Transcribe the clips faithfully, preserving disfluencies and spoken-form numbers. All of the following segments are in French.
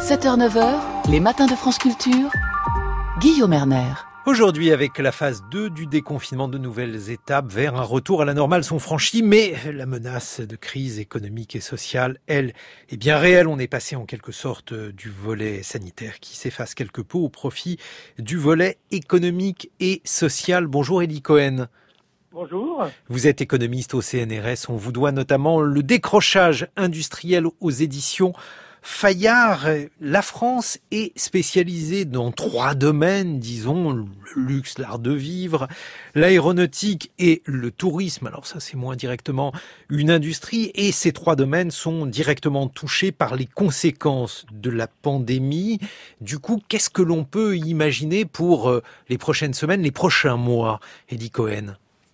sept heures neuf heures, les matins de France Culture, Guillaume Erner. Aujourd'hui, avec la phase deux du déconfinement, de nouvelles étapes vers un retour à la normale sont franchies, mais la menace de crise économique et sociale, elle, est bien réelle. On est passé en quelque sorte du volet sanitaire qui s'efface quelque peu au profit du volet économique et social. Bonjour Élie Cohen. Bonjour. Vous êtes économiste au C N R S. On vous doit notamment le décrochage industriel aux éditions Fayard. La France est spécialisée dans trois domaines, disons, le luxe, l'art de vivre, l'aéronautique et le tourisme. Alors ça, c'est moins directement une industrie, et ces trois domaines sont directement touchés par les conséquences de la pandémie. Du coup, qu'est-ce que l'on peut imaginer pour les prochaines semaines, les prochains mois, Élie Cohen ?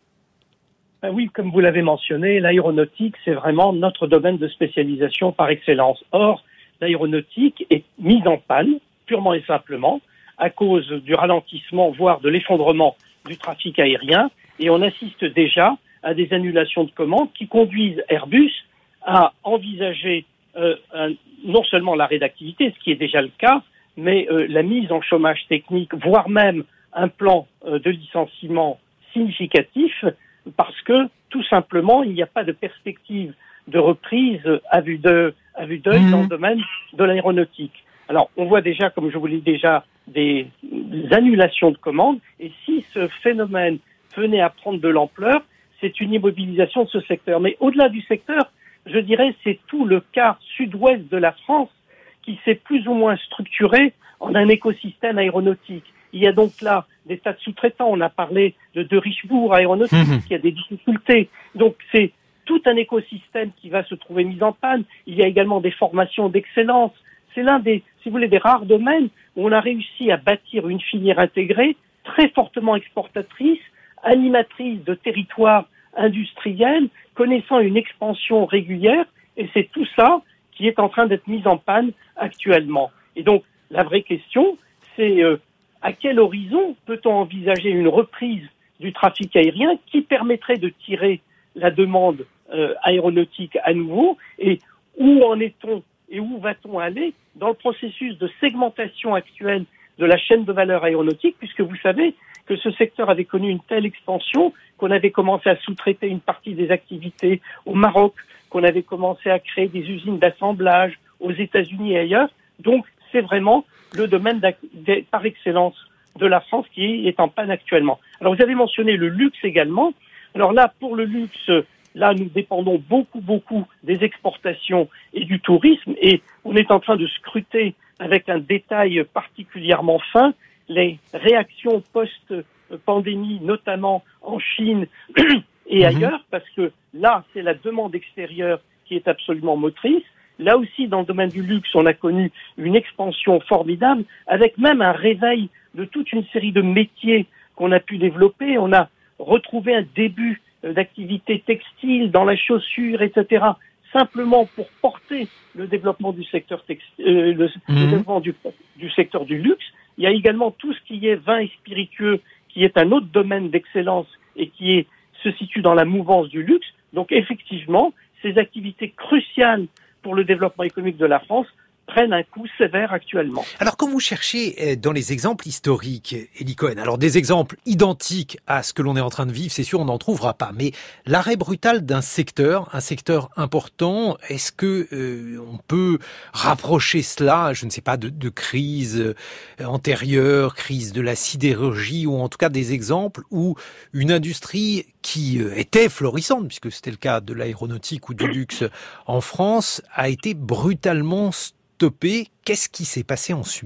Ben oui, comme vous l'avez mentionné, l'aéronautique, c'est vraiment notre domaine de spécialisation par excellence. Or, l'aéronautique est mise en panne, purement et simplement, à cause du ralentissement, voire de l'effondrement du trafic aérien, et on assiste déjà à des annulations de commandes qui conduisent Airbus à envisager euh, un, non seulement l'arrêt d'activité, ce qui est déjà le cas, mais euh, la mise en chômage technique, voire même un plan euh, de licenciement significatif, parce que, tout simplement, il n'y a pas de perspective de reprise à vue de, à vue d'œil mmh. dans le domaine de l'aéronautique. Alors, on voit déjà, comme je vous l'ai dit déjà, des, des annulations de commandes, et si ce phénomène venait à prendre de l'ampleur, c'est une immobilisation de ce secteur. Mais au-delà du secteur, je dirais, c'est tout le quart sud-ouest de la France qui s'est plus ou moins structuré en un écosystème aéronautique. Il y a donc là des tas de sous-traitants. On a parlé de, de Richebourg aéronautique, mmh. qui a des difficultés. Donc, c'est tout un écosystème qui va se trouver mis en panne. Il y a également des formations d'excellence. C'est l'un des, si vous voulez, des rares domaines où on a réussi à bâtir une filière intégrée, très fortement exportatrice, animatrice de territoires industriels, connaissant une expansion régulière. Et c'est tout ça qui est en train d'être mis en panne actuellement. Et donc, la vraie question, c'est euh, à quel horizon peut-on envisager une reprise du trafic aérien qui permettrait de tirer la demande euh, aéronautique à nouveau, et où en est-on et où va-t-on aller dans le processus de segmentation actuelle de la chaîne de valeur aéronautique, puisque vous savez que ce secteur avait connu une telle expansion qu'on avait commencé à sous-traiter une partie des activités au Maroc, qu'on avait commencé à créer des usines d'assemblage aux États-Unis et ailleurs. Donc, c'est vraiment le domaine par excellence de la France qui est en panne actuellement. Alors, vous avez mentionné le luxe également. Alors là, pour le luxe, là, nous dépendons beaucoup, beaucoup des exportations et du tourisme, et on est en train de scruter avec un détail particulièrement fin les réactions post-pandémie, notamment en Chine et mmh. ailleurs, parce que là, c'est la demande extérieure qui est absolument motrice. Là aussi, dans le domaine du luxe, on a connu une expansion formidable, avec même un réveil de toute une série de métiers qu'on a pu développer. On a retrouvé un début d'activité textile dans la chaussure, et cetera, simplement pour porter le développement du secteur textile, euh, le, mmh. le développement du, du secteur du luxe. Il y a également tout ce qui est vin et spiritueux, qui est un autre domaine d'excellence et qui est, se situe dans la mouvance du luxe. Donc effectivement, ces activités cruciales pour le développement économique de la France prennent un coup sévère actuellement. Alors, quand vous cherchez dans les exemples historiques, Élie Cohen, alors des exemples identiques à ce que l'on est en train de vivre, c'est sûr, on n'en trouvera pas. Mais l'arrêt brutal d'un secteur, un secteur important, est-ce que euh, on peut rapprocher cela, je ne sais pas, de, de crise antérieure, crise de la sidérurgie, ou en tout cas des exemples où une industrie qui était florissante, puisque c'était le cas de l'aéronautique ou du luxe en France, a été brutalement stoppé. Qu'est-ce qui s'est passé ensuite ?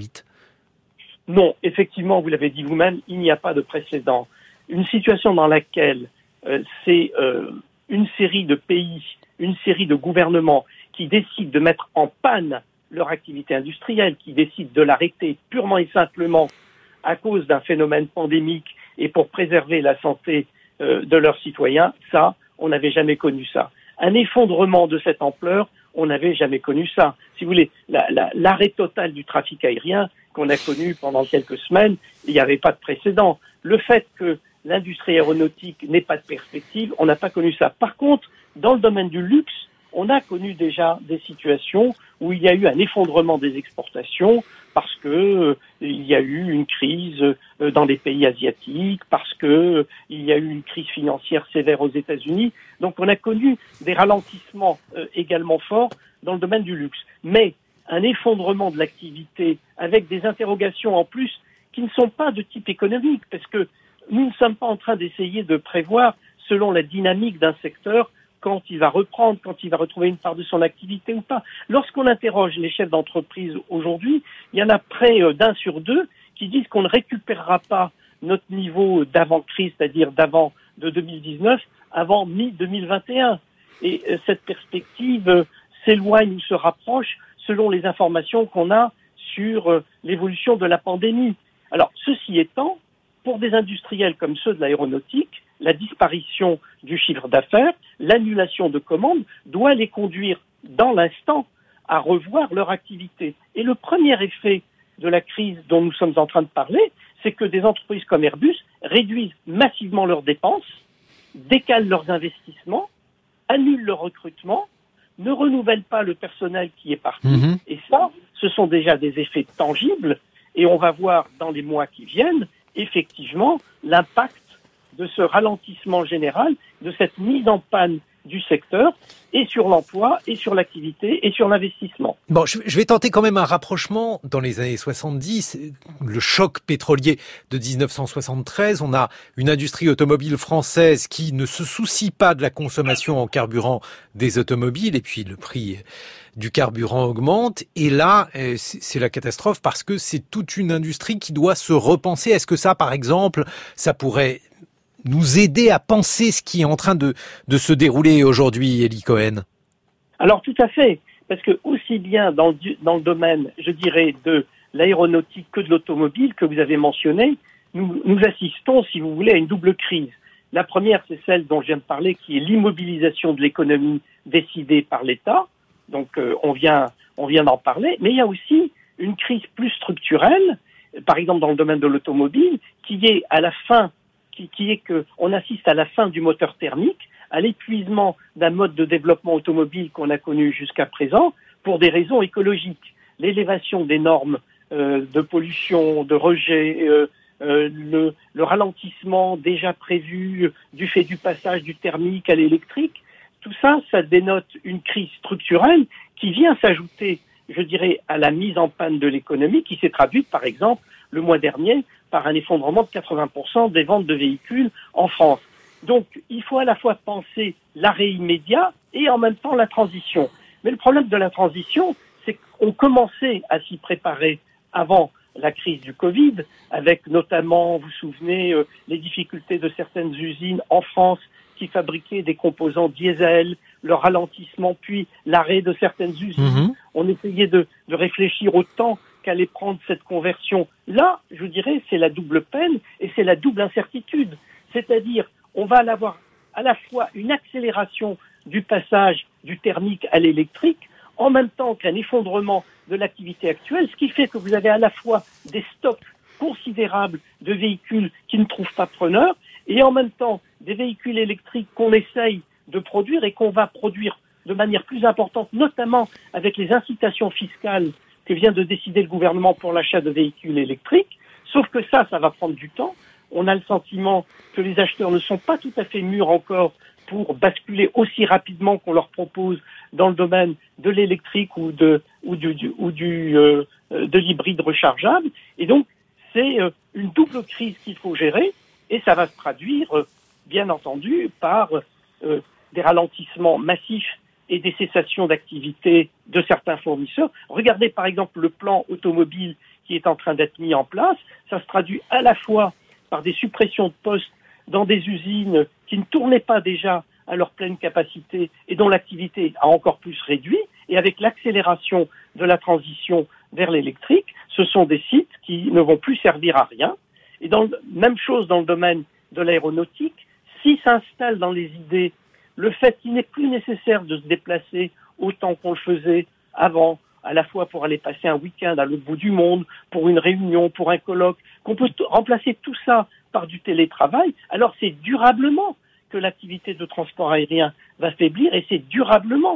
Non, effectivement, vous l'avez dit vous-même, il n'y a pas de précédent. Une situation dans laquelle euh, c'est euh, une série de pays, une série de gouvernements qui décident de mettre en panne leur activité industrielle, qui décident de l'arrêter purement et simplement à cause d'un phénomène pandémique et pour préserver la santé euh, de leurs citoyens, ça, on n'avait jamais connu ça. Un effondrement de cette ampleur, on n'avait jamais connu ça. Si vous voulez, la, la, l'arrêt total du trafic aérien qu'on a connu pendant quelques semaines, il n'y avait pas de précédent. Le fait que l'industrie aéronautique n'ait pas de perspective, on n'a pas connu ça. Par contre, dans le domaine du luxe, on a connu déjà des situations où il y a eu un effondrement des exportations parce que euh, il y a eu une crise euh, dans les pays asiatiques, parce que euh, il y a eu une crise financière sévère aux États-Unis. Donc on a connu des ralentissements euh, également forts dans le domaine du luxe. Mais un effondrement de l'activité avec des interrogations en plus qui ne sont pas de type économique, parce que nous ne sommes pas en train d'essayer de prévoir selon la dynamique d'un secteur quand il va reprendre, quand il va retrouver une part de son activité ou pas. Lorsqu'on interroge les chefs d'entreprise aujourd'hui, il y en a près d'un sur deux qui disent qu'on ne récupérera pas notre niveau d'avant-crise, c'est-à-dire d'avant de deux mille dix-neuf, avant mi-deux mille vingt et un. Et cette perspective s'éloigne ou se rapproche selon les informations qu'on a sur l'évolution de la pandémie. Alors, ceci étant, pour des industriels comme ceux de l'aéronautique, la disparition du chiffre d'affaires, l'annulation de commandes doit les conduire dans l'instant à revoir leur activité. Et le premier effet de la crise dont nous sommes en train de parler, c'est que des entreprises comme Airbus réduisent massivement leurs dépenses, décalent leurs investissements, annulent leur recrutement, ne renouvellent pas le personnel qui est parti. Mmh. Et ça, ce sont déjà des effets tangibles. Et on va voir dans les mois qui viennent, effectivement, l'impact de ce ralentissement général, de cette mise en panne du secteur, et sur l'emploi, et sur l'activité, et sur l'investissement. Bon, je vais tenter quand même un rapprochement. Dans les années soixante-dix, le choc pétrolier de dix-neuf cent soixante-treize, on a une industrie automobile française qui ne se soucie pas de la consommation en carburant des automobiles, et puis le prix du carburant augmente. Et là, c'est la catastrophe parce que c'est toute une industrie qui doit se repenser. Est-ce que ça, par exemple, ça pourrait nous aider à penser ce qui est en train de, de se dérouler aujourd'hui, Élie Cohen? Alors tout à fait, parce que aussi bien dans le, dans le domaine, je dirais, de l'aéronautique que de l'automobile que vous avez mentionné, nous, nous assistons, si vous voulez, à une double crise. La première, c'est celle dont je viens de parler, qui est l'immobilisation de l'économie décidée par l'État. Donc euh, on vient, on vient d'en parler, mais il y a aussi une crise plus structurelle, par exemple dans le domaine de l'automobile, qui est à la fin Qui, qui est qu'on assiste à la fin du moteur thermique, à l'épuisement d'un mode de développement automobile qu'on a connu jusqu'à présent pour des raisons écologiques. L'élévation des normes euh, de pollution, de rejet, euh, euh, le, le ralentissement déjà prévu du fait du passage du thermique à l'électrique, tout ça, ça dénote une crise structurelle qui vient s'ajouter, je dirais, à la mise en panne de l'économie qui s'est traduite, par exemple, le mois dernier, par un effondrement de quatre-vingts pour cent des ventes de véhicules en France. Donc, il faut à la fois penser l'arrêt immédiat et en même temps la transition. Mais le problème de la transition, c'est qu'on commençait à s'y préparer avant la crise du Covid, avec notamment, vous vous souvenez, euh, les difficultés de certaines usines en France qui fabriquaient des composants diesel, le ralentissement, puis l'arrêt de certaines usines. Mmh. On essayait de, de réfléchir au temps qu'allait prendre cette conversion. Là, je dirais, c'est la double peine et c'est la double incertitude. C'est-à-dire, on va avoir à la fois une accélération du passage du thermique à l'électrique, en même temps qu'un effondrement de l'activité actuelle, ce qui fait que vous avez à la fois des stocks considérables de véhicules qui ne trouvent pas preneur, et en même temps des véhicules électriques qu'on essaye de produire et qu'on va produire de manière plus importante, notamment avec les incitations fiscales que vient de décider le gouvernement pour l'achat de véhicules électriques. Sauf que ça, ça va prendre du temps. On a le sentiment que les acheteurs ne sont pas tout à fait mûrs encore pour basculer aussi rapidement qu'on leur propose dans le domaine de l'électrique ou de ou du, du ou du euh, de l'hybride rechargeable. Et donc, c'est euh, une double crise qu'il faut gérer, et ça va se traduire, euh, bien entendu, par euh, des ralentissements massifs et des cessations d'activité de certains fournisseurs. Regardez par exemple le plan automobile qui est en train d'être mis en place. Ça se traduit à la fois par des suppressions de postes dans des usines qui ne tournaient pas déjà à leur pleine capacité et dont l'activité a encore plus réduit. Et avec l'accélération de la transition vers l'électrique, ce sont des sites qui ne vont plus servir à rien. Et dans le, même chose dans le domaine de l'aéronautique, si s'installe dans les idées le fait qu'il n'est plus nécessaire de se déplacer autant qu'on le faisait avant, à la fois pour aller passer un week-end à l'autre bout du monde, pour une réunion, pour un colloque, qu'on peut t- remplacer tout ça par du télétravail, alors c'est durablement que l'activité de transport aérien va faiblir, et c'est durablement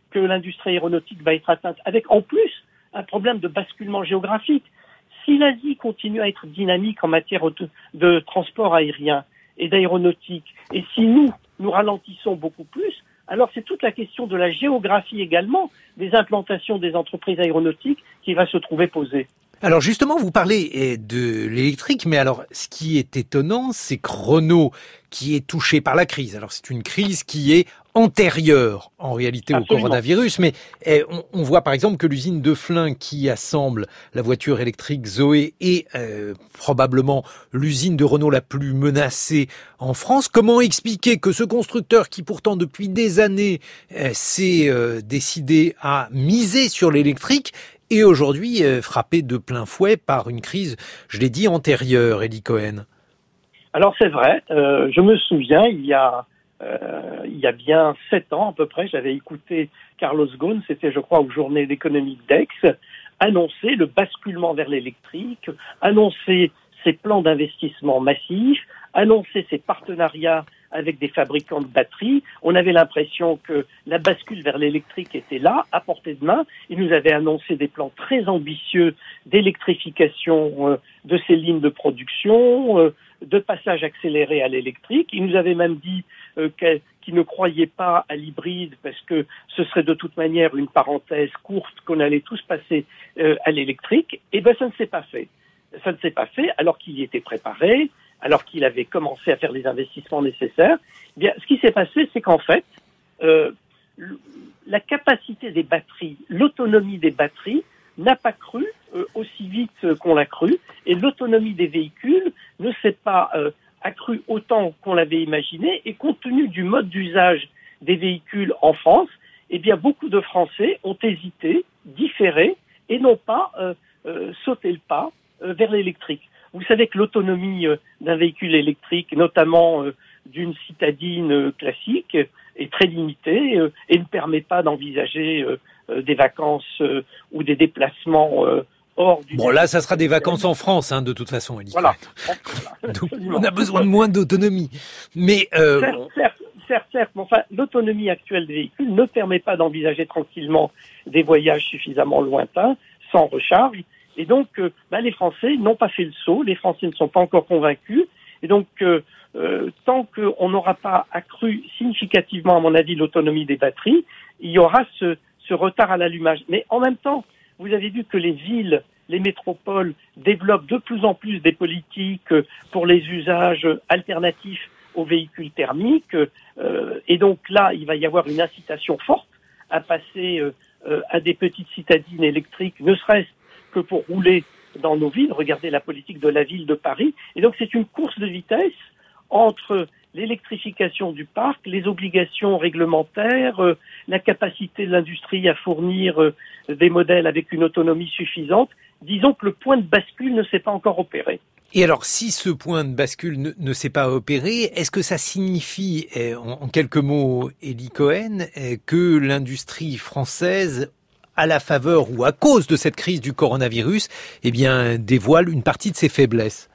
que l'industrie aéronautique va être atteinte, avec en plus un problème de basculement géographique. Si l'Asie continue à être dynamique en matière de transport aérien et d'aéronautique, et si nous, nous ralentissons beaucoup plus, alors c'est toute la question de la géographie également des implantations des entreprises aéronautiques qui va se trouver posée. Alors justement, vous parlez de l'électrique, mais alors ce qui est étonnant, c'est que Renault, qui est touché par la crise, alors c'est une crise qui est antérieure en réalité Absolument. Au coronavirus, mais on, on voit par exemple que l'usine de Flins qui assemble la voiture électrique Zoé est euh, probablement l'usine de Renault la plus menacée en France. Comment expliquer que ce constructeur qui pourtant depuis des années euh, s'est euh, décidé à miser sur l'électrique et aujourd'hui euh, frappé de plein fouet par une crise, je l'ai dit, antérieure, Élie Cohen? Alors c'est vrai, euh, je me souviens, il y a euh, il y a bien sept ans à peu près, j'avais écouté Carlos Ghosn, c'était je crois aux Journées d'économie d'Aix, annoncer le basculement vers l'électrique, annoncer ses plans d'investissement massifs, annoncer ses partenariats avec des fabricants de batteries. On avait l'impression que la bascule vers l'électrique était là, à portée de main. Il nous avait annoncé des plans très ambitieux d'électrification euh, de ces lignes de production, euh, de passage accéléré à l'électrique. Il nous avait même dit euh, qu'il ne croyait pas à l'hybride parce que ce serait de toute manière une parenthèse courte, qu'on allait tous passer euh, à l'électrique. Et ben, ça ne s'est pas fait. Ça ne s'est pas fait alors qu'il y était préparé, alors qu'il avait commencé à faire les investissements nécessaires. Eh bien, ce qui s'est passé, c'est qu'en fait, euh, la capacité des batteries, l'autonomie des batteries n'a pas cru euh, aussi vite qu'on l'a cru, et l'autonomie des véhicules ne s'est pas euh, accrue autant qu'on l'avait imaginé, et compte tenu du mode d'usage des véhicules en France, eh bien, beaucoup de Français ont hésité, différé, et n'ont pas euh, euh, sauté le pas euh, vers l'électrique. Vous savez que l'autonomie euh, d'un véhicule électrique, notamment euh, d'une citadine euh, classique, est très limitée euh, et ne permet pas d'envisager euh, euh, des vacances euh, ou des déplacements euh, hors du... Bon, là, ça sera des vacances en France, hein, de toute façon, Élie. Voilà. Donc, on a besoin de moins d'autonomie. Mais... Euh, certes, certes, certes, certes, mais enfin, l'autonomie actuelle des véhicules ne permet pas d'envisager tranquillement des voyages suffisamment lointains, sans recharge. Et donc, euh, bah, les Français n'ont pas fait le saut, les Français ne sont pas encore convaincus. Et donc, euh, euh, tant qu'on n'aura pas accru significativement, à mon avis, l'autonomie des batteries, il y aura ce, ce retard à l'allumage. Mais en même temps, vous avez vu que les villes, les métropoles développent de plus en plus des politiques pour les usages alternatifs aux véhicules thermiques. Euh, et donc là, il va y avoir une incitation forte à passer euh, euh, à des petites citadines électriques, ne serait-ce que pour rouler dans nos villes. Regardez la politique de la ville de Paris. Et donc c'est une course de vitesse entre l'électrification du parc, les obligations réglementaires, euh, la capacité de l'industrie à fournir euh, des modèles avec une autonomie suffisante. Disons que le point de bascule ne s'est pas encore opéré. Et alors, si ce point de bascule ne, ne s'est pas opéré, est-ce que ça signifie, eh, en, en quelques mots, Élie Cohen, eh, que l'industrie française, à la faveur ou à cause de cette crise du coronavirus, eh bien, dévoile une partie de ses faiblesses?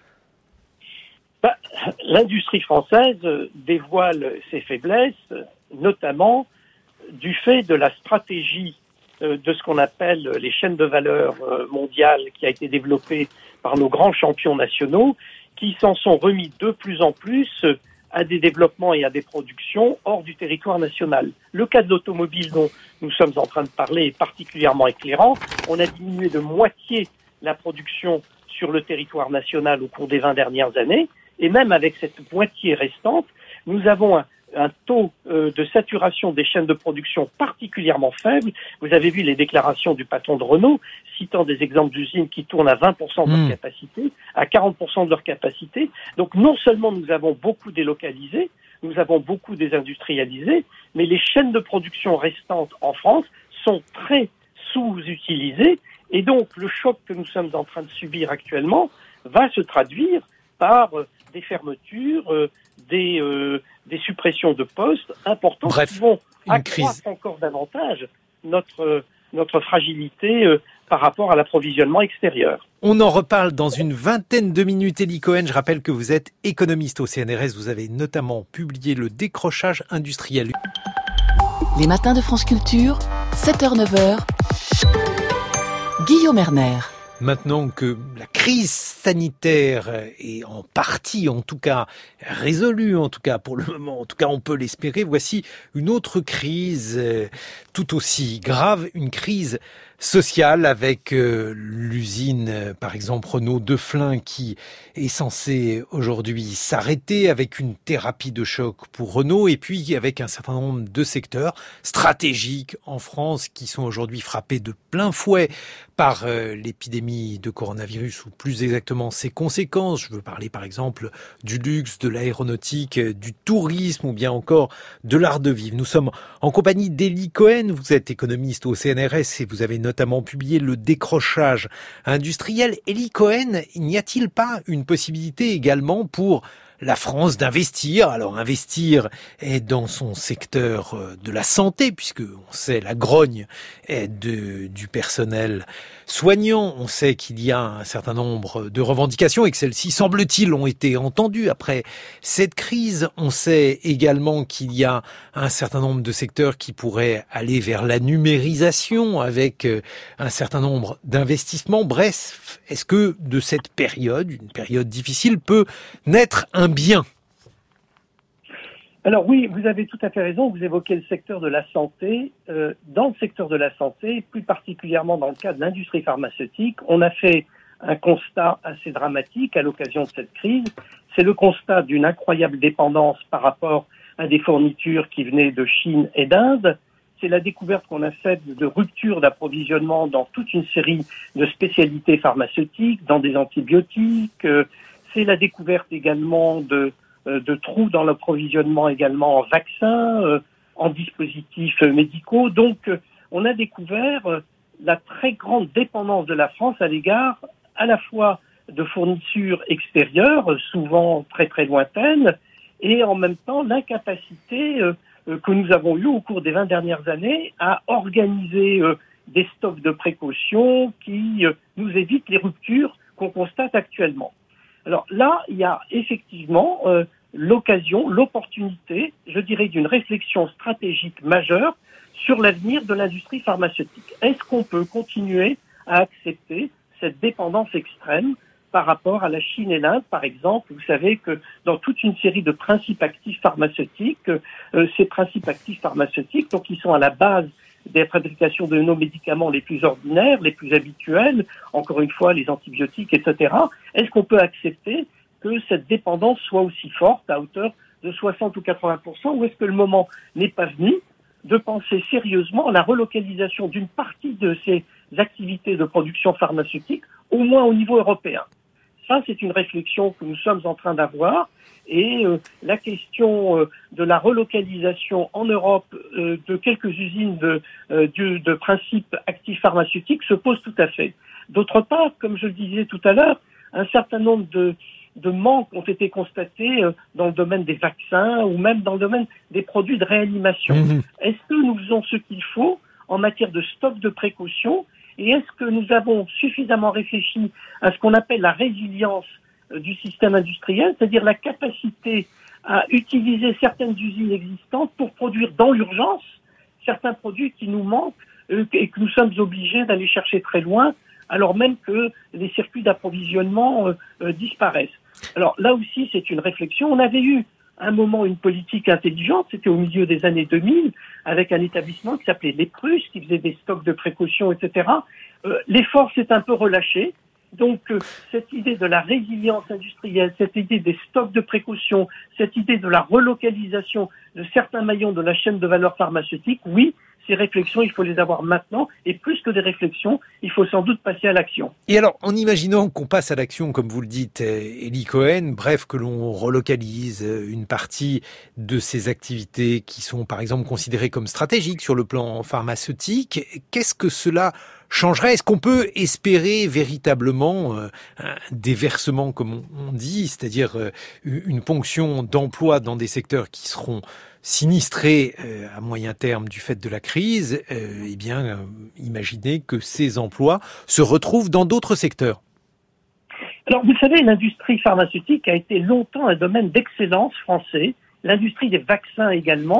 Bah, l'industrie française dévoile ses faiblesses, notamment du fait de la stratégie de ce qu'on appelle les chaînes de valeur mondiales qui a été développée par nos grands champions nationaux, qui s'en sont remis de plus en plus à des développements et à des productions hors du territoire national. Le cas de l'automobile dont nous sommes en train de parler est particulièrement éclairant. On a diminué de moitié la production sur le territoire national au cours des vingt dernières années, et même avec cette moitié restante, nous avons un, un taux euh, de saturation des chaînes de production particulièrement faible. Vous avez vu les déclarations du patron de Renault, citant des exemples d'usines qui tournent à vingt pour cent de leur mmh. capacité, à quarante pour cent de leur capacité. Donc non seulement nous avons beaucoup délocalisé, nous avons beaucoup désindustrialisé, mais les chaînes de production restantes en France sont très sous-utilisées. Et donc le choc que nous sommes en train de subir actuellement va se traduire par euh, des fermetures, euh, des, euh, des suppressions de postes importantes. Bref, qui vont une accroître crise. encore davantage notre, euh, notre fragilité euh, par rapport à l'approvisionnement extérieur. On en reparle dans une vingtaine de minutes. Élie Cohen, je rappelle que vous êtes économiste au C N R S. Vous avez notamment publié Le décrochage industriel. Les matins de France Culture, sept heures neuf heures, Guillaume Erner. Maintenant que la crise sanitaire est en partie, en tout cas, résolue, en tout cas pour le moment, en tout cas on peut l'espérer, voici une autre crise tout aussi grave, une crise sociale avec euh, l'usine, euh, par exemple Renault Deflin, qui est censée aujourd'hui s'arrêter avec une thérapie de choc pour Renault, et puis avec un certain nombre de secteurs stratégiques en France qui sont aujourd'hui frappés de plein fouet par euh, l'épidémie de coronavirus, ou plus exactement ses conséquences. Je veux parler par exemple du luxe, de l'aéronautique, du tourisme ou bien encore de l'art de vivre. Nous sommes en compagnie d'Élie Cohen, vous êtes économiste au C N R S et vous avez notamment publié Le décrochage industriel. Élie Cohen, n'y a-t-il pas une possibilité également pour la France d'investir? Alors investir est dans son secteur de la santé, puisque on sait la grogne est de, du personnel soignant. On sait qu'il y a un certain nombre de revendications et que celles-ci, semble-t-il, ont été entendues après cette crise. On sait également qu'il y a un certain nombre de secteurs qui pourraient aller vers la numérisation avec un certain nombre d'investissements. Bref, est-ce que de cette période, une période difficile, peut naître un bien? Alors oui, vous avez tout à fait raison, vous évoquez le secteur de la santé. Euh, dans le secteur de la santé, plus particulièrement dans le cas de l'industrie pharmaceutique, on a fait un constat assez dramatique à l'occasion de cette crise. C'est le constat d'une incroyable dépendance par rapport à des fournitures qui venaient de Chine et d'Inde. C'est la découverte qu'on a faite de rupture d'approvisionnement dans toute une série de spécialités pharmaceutiques, dans des antibiotiques. C'est la découverte également de, de trous dans l'approvisionnement également en vaccins, en dispositifs médicaux. Donc, on a découvert la très grande dépendance de la France à l'égard à la fois de fournitures extérieures, souvent très très lointaines, et en même temps l'incapacité que nous avons eu au cours des vingt dernières années à organiser des stocks de précaution qui nous évitent les ruptures qu'on constate actuellement. Alors là, il y a effectivement euh, l'occasion, l'opportunité, je dirais, d'une réflexion stratégique majeure sur l'avenir de l'industrie pharmaceutique. Est-ce qu'on peut continuer à accepter cette dépendance extrême par rapport à la Chine et l'Inde, par exemple? Vous savez que dans toute une série de principes actifs pharmaceutiques, euh, ces principes actifs pharmaceutiques, donc ils sont à la base des fabrications de nos médicaments les plus ordinaires, les plus habituels, encore une fois les antibiotiques, et cetera. Est-ce qu'on peut accepter que cette dépendance soit aussi forte, à hauteur de soixante ou quatre-vingts pour cent, ou est-ce que le moment n'est pas venu de penser sérieusement à la relocalisation d'une partie de ces activités de production pharmaceutique, au moins au niveau européen? Ça, c'est une réflexion que nous sommes en train d'avoir. Et euh, la question euh, de la relocalisation en Europe euh, de quelques usines de, euh, de, de principes actifs pharmaceutiques se pose tout à fait. D'autre part, comme je le disais tout à l'heure, un certain nombre de, de manques ont été constatés euh, dans le domaine des vaccins ou même dans le domaine des produits de réanimation. Mmh. Est-ce que nous faisons ce qu'il faut en matière de stock de précaution, et est-ce que nous avons suffisamment réfléchi à ce qu'on appelle la résilience du système industriel, c'est-à-dire la capacité à utiliser certaines usines existantes pour produire dans l'urgence certains produits qui nous manquent euh, et que nous sommes obligés d'aller chercher très loin, alors même que les circuits d'approvisionnement euh, euh, disparaissent. Alors là aussi, c'est une réflexion. On avait eu un moment une politique intelligente, c'était au milieu des années deux mille, avec un établissement qui s'appelait l'Eprus, qui faisait des stocks de précaution, et cetera. Euh, l'effort s'est un peu relâché. Donc, euh, cette idée de la résilience industrielle, cette idée des stocks de précaution, cette idée de la relocalisation de certains maillons de la chaîne de valeur pharmaceutique, oui, ces réflexions, il faut les avoir maintenant. Et plus que des réflexions, il faut sans doute passer à l'action. Et alors, en imaginant qu'on passe à l'action, comme vous le dites, Élie Cohen, bref, que l'on relocalise une partie de ces activités qui sont, par exemple, considérées comme stratégiques sur le plan pharmaceutique, qu'est-ce que cela changerait? Est-ce qu'on peut espérer véritablement euh, un déversement, comme on, on dit, c'est-à-dire euh, une ponction d'emplois dans des secteurs qui seront sinistrés euh, à moyen terme du fait de la crise? euh, Eh bien, euh, imaginez que ces emplois se retrouvent dans d'autres secteurs. Alors, vous savez, l'industrie pharmaceutique a été longtemps un domaine d'excellence français, l'industrie des vaccins également,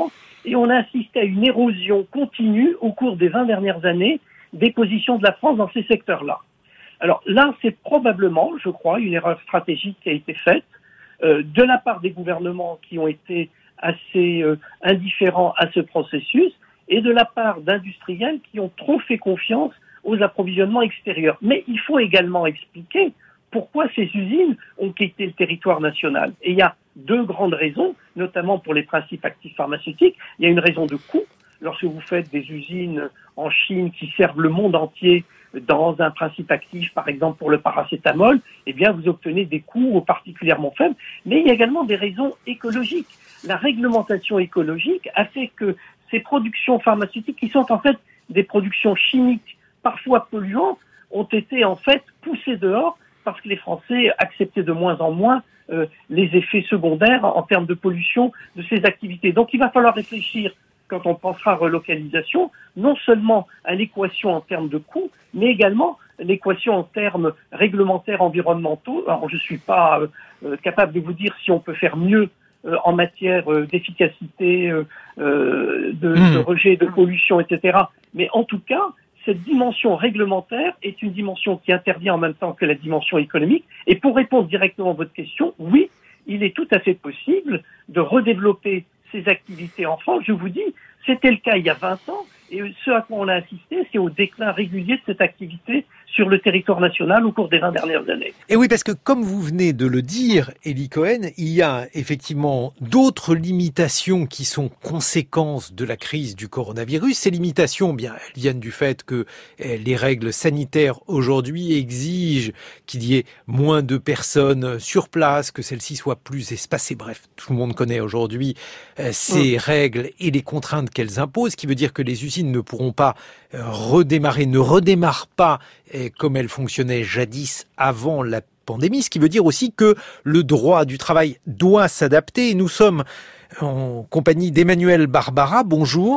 et on a assisté à une érosion continue au cours des vingt dernières années des positions de la France dans ces secteurs-là. Alors là, c'est probablement, je crois, une erreur stratégique qui a été faite euh, de la part des gouvernements qui ont été assez euh, indifférents à ce processus et de la part d'industriels qui ont trop fait confiance aux approvisionnements extérieurs. Mais il faut également expliquer pourquoi ces usines ont quitté le territoire national. Et il y a deux grandes raisons, notamment pour les principes actifs pharmaceutiques. Il y a une raison de coût. Lorsque vous faites des usines en Chine qui servent le monde entier dans un principe actif, par exemple pour le paracétamol, eh bien vous obtenez des coûts particulièrement faibles. Mais il y a également des raisons écologiques. La réglementation écologique a fait que ces productions pharmaceutiques, qui sont en fait des productions chimiques parfois polluantes, ont été en fait poussées dehors parce que les Français acceptaient de moins en moins euh, les effets secondaires en termes de pollution de ces activités. Donc il va falloir réfléchir, quand on pensera relocalisation, non seulement à l'équation en termes de coûts, mais également l'équation en termes réglementaires environnementaux. Alors je ne suis pas euh, capable de vous dire si on peut faire mieux euh, en matière euh, d'efficacité, euh, euh, de, mmh. de rejet, de pollution, et cetera. Mais en tout cas, cette dimension réglementaire est une dimension qui intervient en même temps que la dimension économique. Et pour répondre directement à votre question, oui, il est tout à fait possible de redévelopper ces activités en France. Je vous dis, c'était le cas il y a vingt ans, et ce à quoi on a assisté, c'est au déclin régulier de cette activité sur le territoire national au cours des vingt dernières années. Et oui, parce que comme vous venez de le dire, Élie Cohen, il y a effectivement d'autres limitations qui sont conséquences de la crise du coronavirus. Ces limitations, bien, elles viennent du fait que les règles sanitaires aujourd'hui exigent qu'il y ait moins de personnes sur place, que celles-ci soient plus espacées. Bref, tout le monde connaît aujourd'hui ces mmh. règles et les contraintes qu'elles imposent, ce qui veut dire que les usines ne pourront pas redémarrer, ne redémarrent pas comme elles fonctionnaient jadis avant la pandémie, ce qui veut dire aussi que le droit du travail doit s'adapter. Nous sommes en compagnie d'Emmanuel Barbara. Bonjour.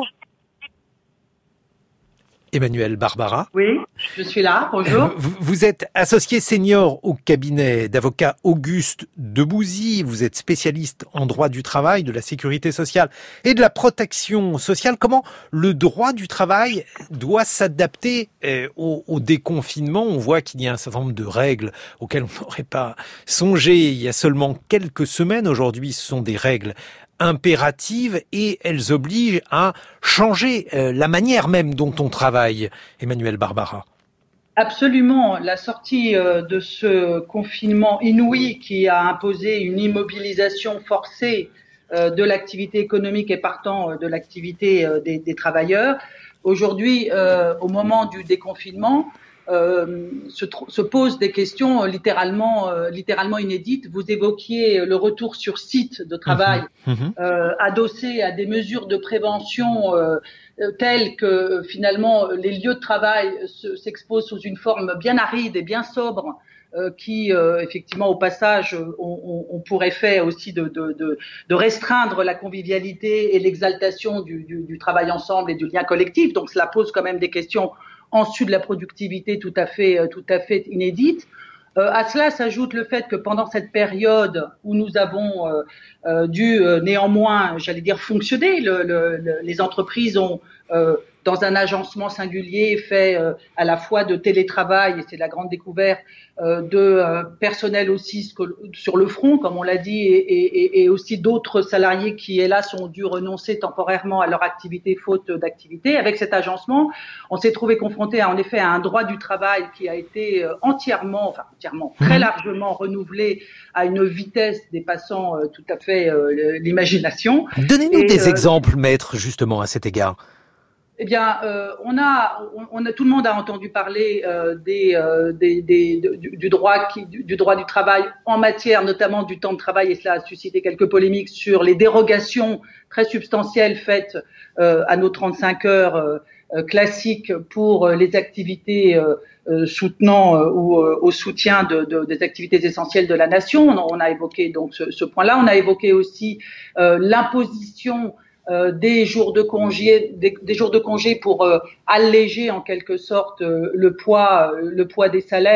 Emmanuel Barbara. Oui, je suis là, bonjour. Vous êtes associé senior au cabinet d'avocats Auguste Debouzy. Vous êtes spécialiste en droit du travail, de la sécurité sociale et de la protection sociale. Comment le droit du travail doit s'adapter au, au déconfinement? On voit qu'il y a un certain nombre de règles auxquelles on n'aurait pas songé il y a seulement quelques semaines. Aujourd'hui, ce sont des règles impératives et elles obligent à changer euh, la manière même dont on travaille. Emmanuel Barbara. Absolument. La sortie euh, de ce confinement inouï qui a imposé une immobilisation forcée euh, de l'activité économique et partant euh, de l'activité euh, des, des travailleurs. Aujourd'hui, euh, au moment du déconfinement, Euh, se, se posent des questions euh, littéralement, euh, littéralement inédites. Vous évoquiez le retour sur site de travail, mmh. euh, adossé à des mesures de prévention euh, telles que euh, finalement les lieux de travail se, s'exposent sous une forme bien aride et bien sobre, euh, qui euh, effectivement au passage on, on, on pourrait faire aussi de, de, de, de restreindre la convivialité et l'exaltation du, du, du travail ensemble et du lien collectif. Donc cela pose quand même des questions en sus de la productivité tout à fait, tout à fait inédite. Euh, à cela s'ajoute le fait que pendant cette période où nous avons euh, euh, dû euh, néanmoins, j'allais dire, fonctionner, le, le, le, les entreprises ont, euh, dans un agencement singulier, fait euh, à la fois de télétravail, et c'est la grande découverte, euh, de euh, personnel aussi sur le front, comme on l'a dit, et, et, et aussi d'autres salariés qui, hélas, ont dû renoncer temporairement à leur activité faute d'activité. Avec cet agencement, on s'est trouvé confronté à, en effet à un droit du travail qui a été entièrement, enfin entièrement, très largement renouvelé à une vitesse dépassant euh, tout à fait euh, l'imagination. Donnez-nous et, des euh, exemples, maître, justement, à cet égard. Eh bien, euh, on a, on, on a, tout le monde a entendu parler euh, des, euh, des, des, du, du droit, qui, du, du droit du travail en matière, notamment du temps de travail, et cela a suscité quelques polémiques sur les dérogations très substantielles faites euh, à nos trente-cinq heures euh, euh, classiques pour euh, les activités euh, euh, soutenant euh, ou euh, au soutien de, de, des activités essentielles de la nation. On, on a évoqué donc ce, ce point-là. On a évoqué aussi euh, l'imposition Euh, des jours de congé, des, des jours de congé pour euh, alléger en quelque sorte euh, le poids, euh, le poids des salaires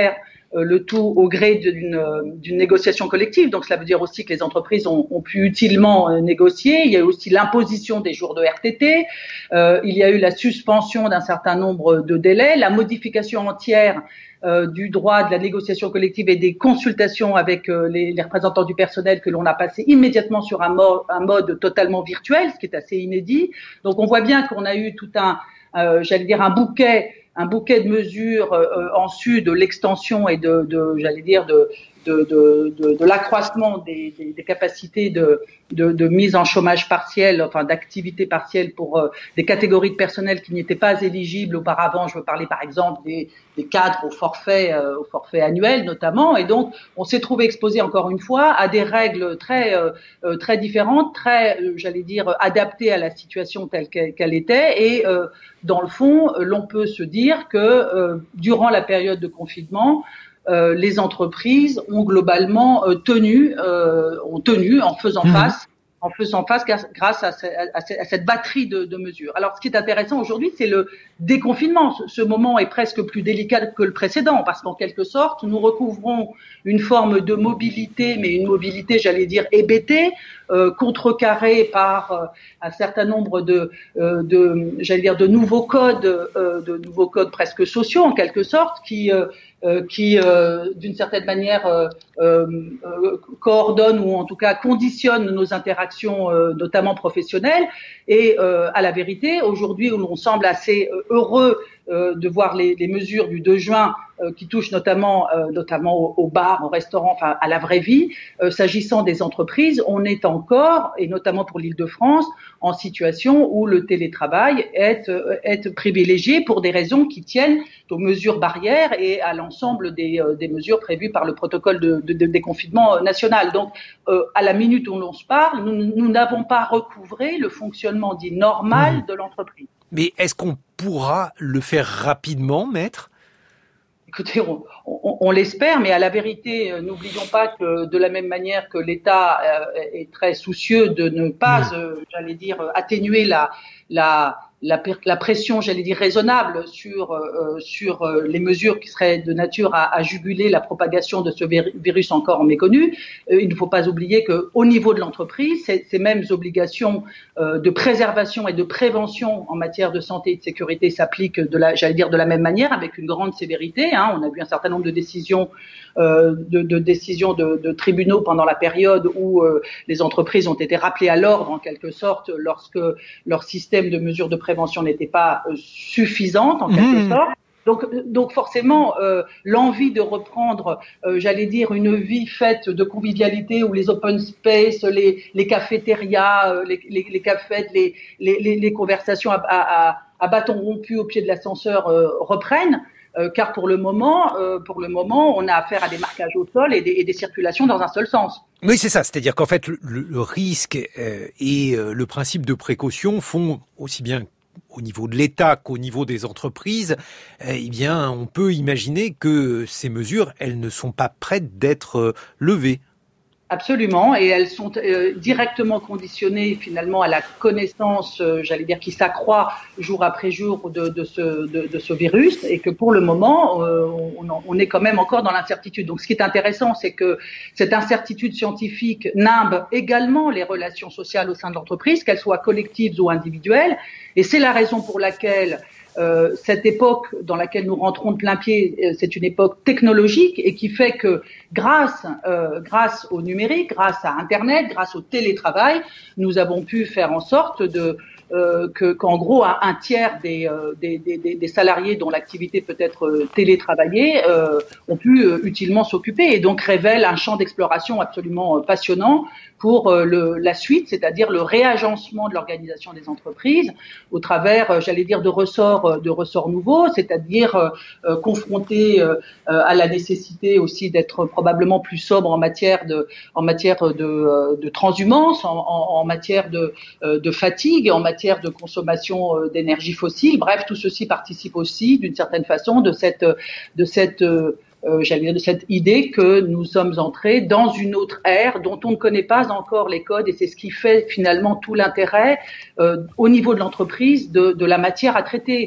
le tout au gré d'une, d'une négociation collective. Donc cela veut dire aussi que les entreprises ont, ont pu utilement négocier. Il y a eu aussi l'imposition des jours de R T T. Euh, il y a eu la suspension d'un certain nombre de délais, la modification entière euh, du droit de la négociation collective et des consultations avec euh, les, les représentants du personnel que l'on a passé immédiatement sur un, mo- un mode totalement virtuel, ce qui est assez inédit. Donc on voit bien qu'on a eu tout un, euh, j'allais dire un bouquet un bouquet de mesures euh, en sus de l'extension et de, de j'allais dire de de, de, de, de l'accroissement des, des, des capacités de, de, de mise en chômage partiel, enfin d'activité partielle pour euh, des catégories de personnel qui n'étaient pas éligibles auparavant. Je veux parler par exemple des, des cadres au forfait, euh, au forfait annuel notamment. Et donc on s'est trouvé exposé encore une fois à des règles très euh, très différentes, très euh, j'allais dire adaptées à la situation telle qu'elle, qu'elle était. Et euh, dans le fond, l'on peut se dire que euh, durant la période de confinement, Euh, les entreprises ont globalement euh, tenu, euh, ont tenu en faisant mmh. face, en faisant face grâce à, ce, à, à cette batterie de, de mesures. Alors, ce qui est intéressant aujourd'hui, c'est le déconfinement. Ce, ce moment est presque plus délicat que le précédent, parce qu'en quelque sorte, nous recouvrons une forme de mobilité, mais une mobilité, j'allais dire, hébétée, euh, contrecarrée par euh, un certain nombre de, euh, de, j'allais dire, de nouveaux codes, euh, de nouveaux codes presque sociaux, en quelque sorte, qui euh, Euh, qui, euh, d'une certaine manière, euh, euh, coordonne ou en tout cas conditionne nos interactions, euh, notamment professionnelles. Et euh, à la vérité, aujourd'hui, où l'on semble assez heureux euh, de voir les, les mesures du deux juin euh, qui touchent notamment, euh, notamment aux, aux bars, aux restaurants, enfin à la vraie vie, euh, s'agissant des entreprises, on est encore, et notamment pour l'Île-de-France, en situation où le télétravail est, est privilégié pour des raisons qui tiennent aux mesures barrières et à l'ensemble des, euh, des mesures prévues par le protocole de, de, de déconfinement national. Donc, euh, à la minute où l'on se parle, nous, nous n'avons pas recouvré le fonctionnement dit normal mmh. de l'entreprise. Mais est-ce qu'on pourra le faire rapidement, maître ? Écoutez, on, on, on l'espère, mais à la vérité, euh, n'oublions pas que de la même manière que l'État euh, est très soucieux de ne pas, mmh. euh, j'allais dire, atténuer la, la, la, la pression, j'allais dire, raisonnable sur, euh, sur euh, les mesures qui seraient de nature à, à juguler la propagation de ce virus encore méconnu. Euh, il ne faut pas oublier qu'au niveau de l'entreprise, ces, ces mêmes obligations euh, de préservation et de prévention en matière de santé et de sécurité s'appliquent, de la, j'allais dire, de la même manière, avec une grande sévérité. Hein. On a vu un certain nombre de décisions, euh, de, de décisions de, de tribunaux pendant la période où euh, les entreprises ont été rappelées à l'ordre, en quelque sorte, lorsque leur système de mesures de prévention n'était pas euh, suffisante, en quelque mmh. sorte. Donc, donc forcément, euh, l'envie de reprendre, euh, j'allais dire, une vie faite de convivialité où les open space, les, les cafétérias, euh, les, les, les cafettes, les, les, les conversations à, à, à bâton rompu au pied de l'ascenseur euh, reprennent. Euh, car pour le moment, euh, pour le moment, on a affaire à des marquages au sol et des, et des circulations dans un seul sens. Oui, c'est ça. C'est-à-dire qu'en fait, le, le risque euh, et euh, le principe de précaution font aussi bien au niveau de l'État qu'au niveau des entreprises. Euh, eh bien, on peut imaginer que ces mesures, elles ne sont pas prêtes d'être euh, levées. Absolument, et elles sont euh, directement conditionnées finalement à la connaissance, euh, j'allais dire, qui s'accroît jour après jour de, de, ce, de, de ce virus, et que pour le moment, euh, on, on est quand même encore dans l'incertitude. Donc ce qui est intéressant, c'est que cette incertitude scientifique nimbe également les relations sociales au sein de l'entreprise, qu'elles soient collectives ou individuelles, et c'est la raison pour laquelle Euh, cette époque dans laquelle nous rentrons de plein pied, c'est une époque technologique et qui fait que grâce, euh, grâce au numérique, grâce à Internet, grâce au télétravail, nous avons pu faire en sorte de euh, que, qu'en gros un, un tiers des, euh, des, des, des salariés dont l'activité peut être télétravaillée euh, ont pu euh, utilement s'occuper, et donc révèle un champ d'exploration absolument euh, passionnant pour euh, le, la suite, c'est-à-dire le réagencement de l'organisation des entreprises au travers, euh, j'allais dire, de ressorts, euh, de ressorts nouveaux, c'est-à-dire euh, euh, confrontés euh, à la nécessité aussi d'être probablement plus sobre en matière de, en matière de, euh, de transhumance, en, en, en matière de, euh, de fatigue, en matière de consommation euh, d'énergie fossile. Bref, tout ceci participe aussi, d'une certaine façon, de cette, de cette euh, Euh, j'allais dire de cette idée que nous sommes entrés dans une autre ère dont on ne connaît pas encore les codes, et c'est ce qui fait finalement tout l'intérêt euh, au niveau de l'entreprise de, de la matière à traiter.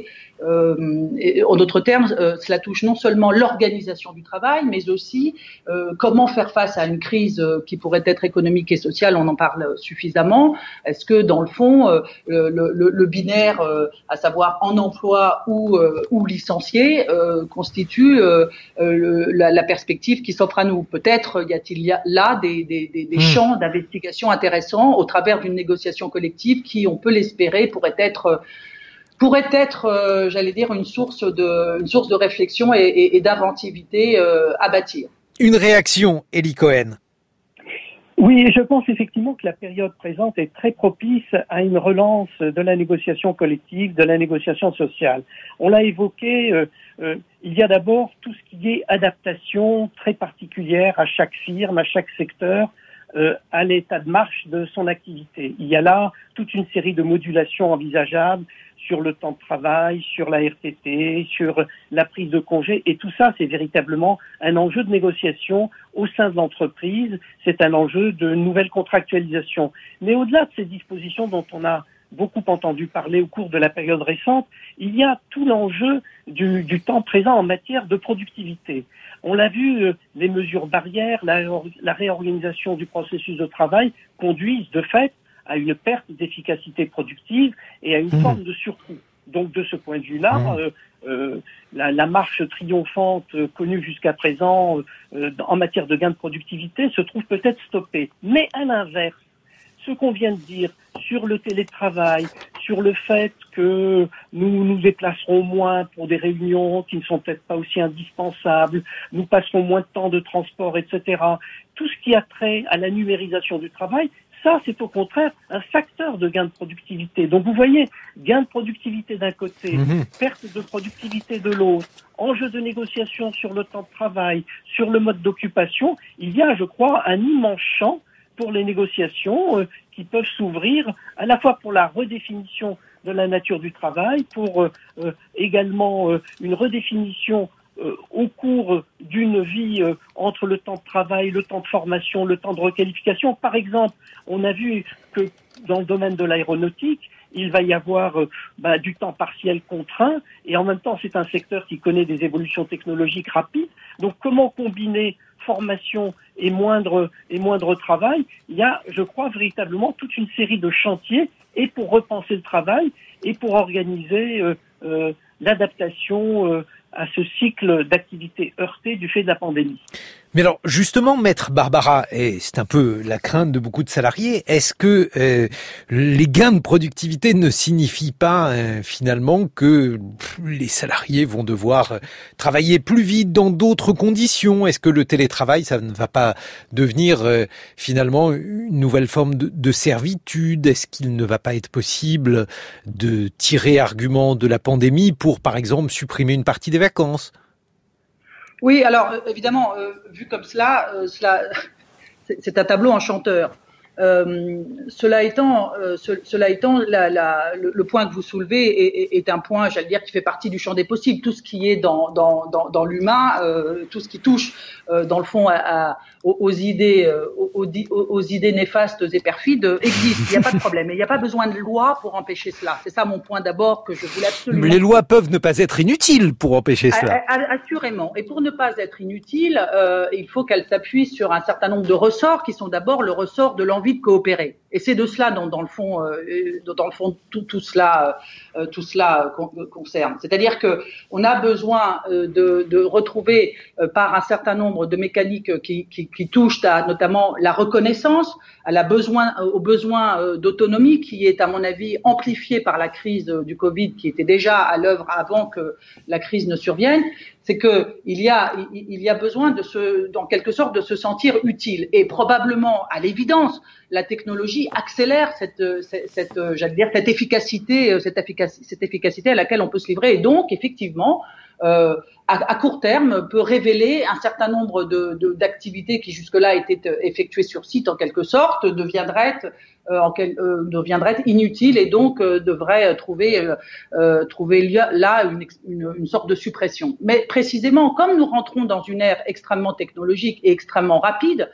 Euh, et, en d'autres termes, euh, cela touche non seulement l'organisation du travail, mais aussi euh, comment faire face à une crise euh, qui pourrait être économique et sociale. On en parle suffisamment. Est-ce que dans le fond, euh, le, le, le binaire, euh, à savoir en emploi ou, euh, ou licencié, euh, constitue euh, euh, la, la perspective qui s'offre à nous? Peut-être y a-t-il là des, des, des, des mmh. champs d'investigation intéressants au travers d'une négociation collective qui, on peut l'espérer, pourrait être pourrait être, euh, j'allais dire, une source de, une source de réflexion et, et, et d'inventivité euh, à bâtir. Une réaction, Élie Cohen. Oui, je pense effectivement que la période présente est très propice à une relance de la négociation collective, de la négociation sociale. On l'a évoqué, euh, euh, il y a d'abord tout ce qui est adaptation très particulière à chaque firme, à chaque secteur, euh, à l'état de marche de son activité. Il y a là toute une série de modulations envisageables sur le temps de travail, sur la R T T, sur la prise de congé. Et tout ça, c'est véritablement un enjeu de négociation au sein de l'entreprise. C'est un enjeu de nouvelle contractualisation. Mais au-delà de ces dispositions dont on a beaucoup entendu parler au cours de la période récente, il y a tout l'enjeu du, du temps présent en matière de productivité. On l'a vu, euh, les mesures barrières, la, la réorganisation du processus de travail conduisent de fait à une perte d'efficacité productive et à une mmh. forme de surcoût. Donc de ce point de vue-là, mmh. euh, euh, la, la marche triomphante euh, connue jusqu'à présent euh, en matière de gain de productivité se trouve peut-être stoppée. Mais à l'inverse, ce qu'on vient de dire sur le télétravail, sur le fait que nous nous déplacerons moins pour des réunions qui ne sont peut-être pas aussi indispensables, nous passerons moins de temps de transport, et cetera. Tout ce qui a trait à la numérisation du travail, ça, c'est au contraire un facteur de gain de productivité. Donc vous voyez, gain de productivité d'un côté, mmh. perte de productivité de l'autre, enjeu de négociation sur le temps de travail, sur le mode d'occupation, il y a, je crois, un immense champ pour les négociations euh, qui peuvent s'ouvrir à la fois pour la redéfinition de la nature du travail, pour euh, euh, également euh, une redéfinition Euh, au cours d'une vie euh, entre le temps de travail, le temps de formation, le temps de requalification. Par exemple, on a vu que dans le domaine de l'aéronautique, il va y avoir euh, bah, du temps partiel contraint et en même temps, c'est un secteur qui connaît des évolutions technologiques rapides. Donc, comment combiner formation et moindre, et moindre travail? Il y a, je crois, véritablement toute une série de chantiers et pour repenser le travail et pour organiser euh, euh, l'adaptation euh, à ce cycle d'activité heurté du fait de la pandémie. Mais alors, justement, Maître Barbara, et c'est un peu la crainte de beaucoup de salariés, est-ce que euh, les gains de productivité ne signifient pas euh, finalement que pff, les salariés vont devoir travailler plus vite dans d'autres conditions? Est-ce que le télétravail, ça ne va pas devenir euh, finalement une nouvelle forme de, de servitude? Est-ce qu'il ne va pas être possible de tirer argument de la pandémie pour, par exemple, supprimer une partie des vacances? Oui, alors évidemment, euh, vu comme cela, euh, cela c'est, c'est un tableau enchanteur. Euh, cela étant, euh, ce, cela étant, la, la, le, le point que vous soulevez est, est, est un point, j'allais dire, qui fait partie du champ des possibles. Tout ce qui est dans dans dans, dans l'humain, euh, tout ce qui touche, euh, dans le fond, à, à, aux, aux idées, euh, aux, aux, aux idées néfastes et perfides euh, existe. Il n'y a pas de problème. Et il n'y a pas besoin de loi pour empêcher cela. C'est ça mon point d'abord que je voulais absolument. Les lois peuvent ne pas être inutiles pour empêcher cela. À, à, assurément. Et pour ne pas être inutiles, euh, il faut qu'elles s'appuient sur un certain nombre de ressorts qui sont d'abord le ressort de l'envie de coopérer. Et c'est de cela dont, dans le fond, euh, dans le fond, tout, tout cela, euh, tout cela euh, concerne. C'est-à-dire que on a besoin euh, de, de retrouver euh, par un certain nombre de mécaniques qui, qui, qui touchent à notamment la reconnaissance, à la besoin, au besoin euh, d'autonomie qui est à mon avis amplifié par la crise du Covid qui était déjà à l'œuvre avant que la crise ne survienne. C'est que il y a il y a besoin de se, en quelque sorte, de se sentir utile. Et probablement, à l'évidence, la technologie accélère cette cette, cette j'allais dire cette efficacité cette efficacité cette efficacité à laquelle on peut se livrer. Et donc, effectivement, euh, à, à court terme, peut révéler un certain nombre de, de d'activités qui jusque-là étaient effectuées sur site en quelque sorte deviendraient euh, en quel, euh, deviendraient inutiles et donc euh, devraient trouver euh, trouver là une, une une sorte de suppression. Mais précisément, comme nous rentrons dans une ère extrêmement technologique et extrêmement rapide,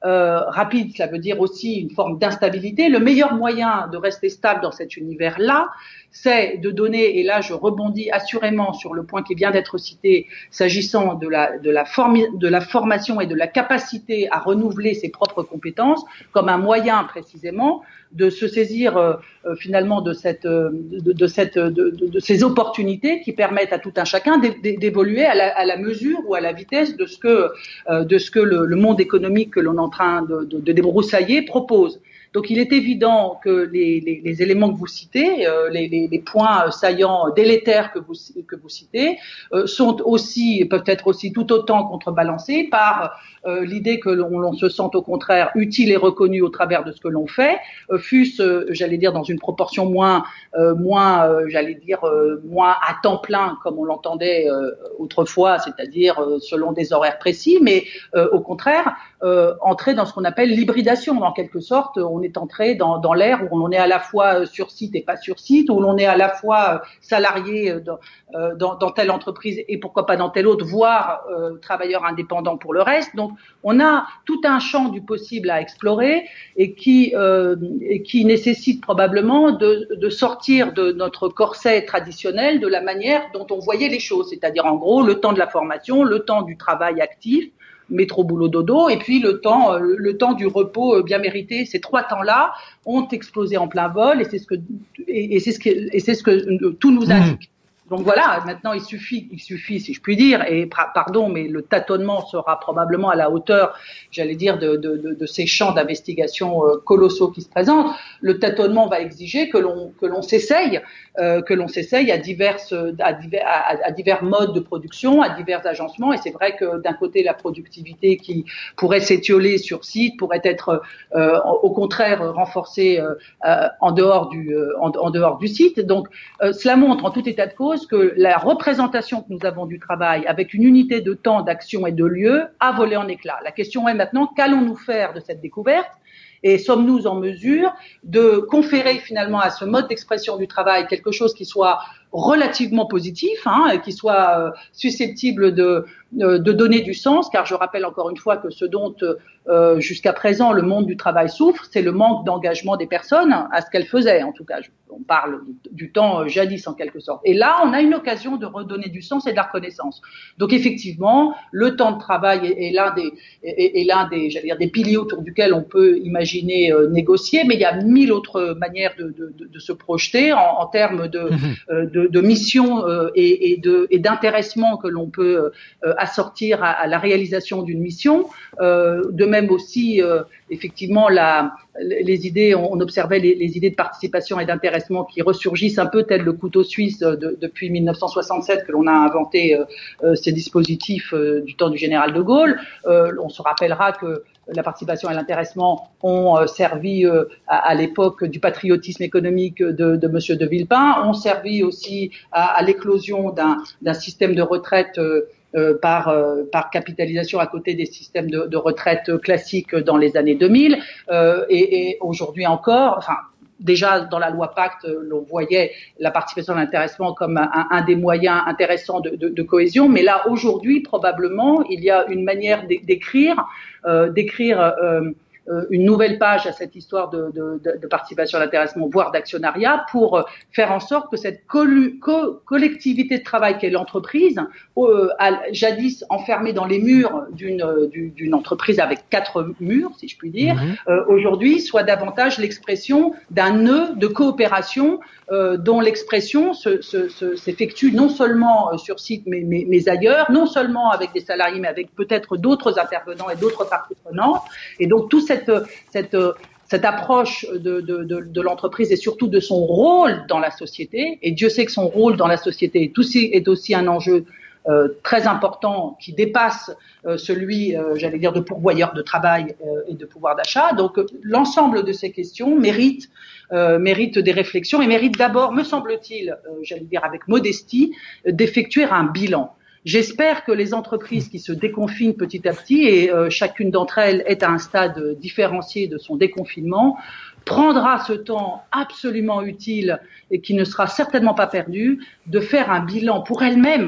euh, rapide, ça veut dire aussi une forme d'instabilité. Le meilleur moyen de rester stable dans cet univers-là, c'est de donner, et là je rebondis assurément sur le point qui vient d'être cité, s'agissant de la, de la, formi, de la formation et de la capacité à renouveler ses propres compétences, comme un moyen précisément de se saisir euh, finalement de, cette, de, de, cette, de, de, de ces opportunités qui permettent à tout un chacun d'évoluer à la, à la mesure ou à la vitesse de ce que, euh, de ce que le, le monde économique que l'on est en train de, de, de débroussailler propose. Donc il est évident que les, les, les éléments que vous citez, euh, les, les, les points saillants délétères que vous, que vous citez, euh, sont aussi, peuvent être aussi tout autant contrebalancés par euh, l'idée que l'on, l'on se sente au contraire utile et reconnu au travers de ce que l'on fait, euh, fût-ce, euh, j'allais dire, dans une proportion moins, euh, moins, euh, j'allais dire, euh, moins à temps plein comme on l'entendait euh, autrefois, c'est-à-dire euh, selon des horaires précis, mais euh, au contraire, euh, entrer dans ce qu'on appelle l'hybridation, en quelque sorte. On est entré dans, dans l'ère où on est à la fois sur site et pas sur site, où l'on est à la fois salarié dans, dans, dans telle entreprise et pourquoi pas dans telle autre, voire euh, travailleur indépendant pour le reste. Donc, on a tout un champ du possible à explorer et qui, euh, et qui nécessite probablement de, de sortir de notre corset traditionnel de la manière dont on voyait les choses, c'est-à-dire en gros le temps de la formation, le temps du travail actif, métro, boulot, dodo, et puis le temps, le temps du repos bien mérité. Ces trois temps-là ont explosé en plein vol, et c'est ce que, et, et c'est ce que, et c'est ce que tout nous indique. Mmh. Donc voilà, maintenant il suffit, il suffit, si je puis dire, et pardon, mais le tâtonnement sera probablement à la hauteur, j'allais dire, de, de, de, de ces champs d'investigation euh, colossaux qui se présentent. Le tâtonnement va exiger que l'on que l'on s'essaye, euh, que l'on s'essaye à diverses, à divers, à, à divers modes de production, à divers agencements. Et c'est vrai que d'un côté, la productivité qui pourrait s'étioler sur site pourrait être, euh, au contraire, renforcée euh, en dehors du, euh, en, en dehors du site. Donc, euh, cela montre en tout état de cause que la représentation que nous avons du travail avec une unité de temps, d'action et de lieu a volé en éclats. La question est maintenant, qu'allons-nous faire de cette découverte ? Et sommes-nous en mesure de conférer finalement à ce mode d'expression du travail quelque chose qui soit relativement positif, hein, qui soit euh, susceptible de, euh, de donner du sens, car je rappelle encore une fois que ce dont euh, jusqu'à présent le monde du travail souffre, c'est le manque d'engagement des personnes à ce qu'elles faisaient. En tout cas, je, on parle du temps euh, jadis en quelque sorte. Et là, on a une occasion de redonner du sens et de la reconnaissance. Donc effectivement, le temps de travail est, est l'un des, est, est l'un des, j'allais dire, des piliers autour duquel on peut imaginer euh, négocier, mais il y a mille autres manières de, de, de, de se projeter en, en termes de, mmh. euh, de De, de mission euh, et, et, de, et d'intéressement que l'on peut euh, assortir à, à la réalisation d'une mission. Euh, de même aussi, euh, effectivement, la, les idées, on observait les, les idées de participation et d'intéressement qui ressurgissent un peu tel le couteau suisse de, depuis mille neuf cent soixante-sept que l'on a inventé euh, euh, ces dispositifs euh, du temps du général de Gaulle. Euh, on se rappellera que la participation et l'intéressement ont euh, servi euh, à, à l'époque du patriotisme économique de, de Monsieur de Villepin, ont servi aussi à, à l'éclosion d'un, d'un système de retraite euh, euh, par, euh, par capitalisation à côté des systèmes de, de retraite classiques dans les années deux mille, euh, et, et aujourd'hui encore, enfin, déjà, dans la loi Pacte, l'on voyait la participation et l'intéressement comme un, un des moyens intéressants de, de, de cohésion. Mais là, aujourd'hui, probablement, il y a une manière d'écrire, euh, d'écrire euh, une nouvelle page à cette histoire de, de, de participation et d'intéressement, voire d'actionnariat, pour faire en sorte que cette co- co- collectivité de travail qu'est l'entreprise, euh, jadis enfermée dans les murs d'une, d'une entreprise avec quatre murs, si je puis dire, mmh. euh, aujourd'hui soit davantage l'expression d'un nœud de coopération euh, dont l'expression se, se, se, s'effectue non seulement sur site mais, mais, mais ailleurs, non seulement avec des salariés mais avec peut-être d'autres intervenants et d'autres parties prenantes. Et donc tout cette, cette, cette approche de, de, de, de l'entreprise et surtout de son rôle dans la société, et Dieu sait que son rôle dans la société est aussi, est aussi un enjeu Euh, très important qui dépasse euh, celui, euh, j'allais dire, de pourvoyeur de travail euh, et de pouvoir d'achat. Donc euh, l'ensemble de ces questions mérite, euh, mérite des réflexions et mérite d'abord, me semble-t-il, euh, j'allais dire avec modestie, euh, d'effectuer un bilan. J'espère que les entreprises qui se déconfinent petit à petit, et euh, chacune d'entre elles est à un stade différencié de son déconfinement, prendra ce temps absolument utile et qui ne sera certainement pas perdu de faire un bilan pour elle-même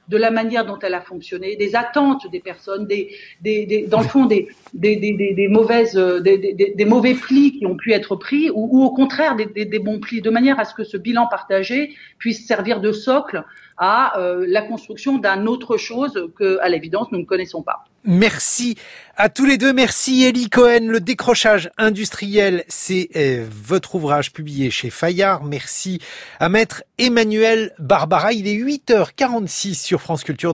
de la manière dont elle a fonctionné, des attentes des personnes, des, des, des dans le fond des, des, des, des, des mauvaises, des, des, des mauvais plis qui ont pu être pris, ou, ou au contraire des, des, des bons plis, de manière à ce que ce bilan partagé puisse servir de socle à euh, la construction d'un autre chose que, à l'évidence, nous ne connaissons pas. Merci à tous les deux. Merci Élie Cohen. Le décrochage industriel, c'est euh, votre ouvrage publié chez Fayard. Merci à maître Emmanuel Barbara. Il est huit heures quarante-six sur France Culture.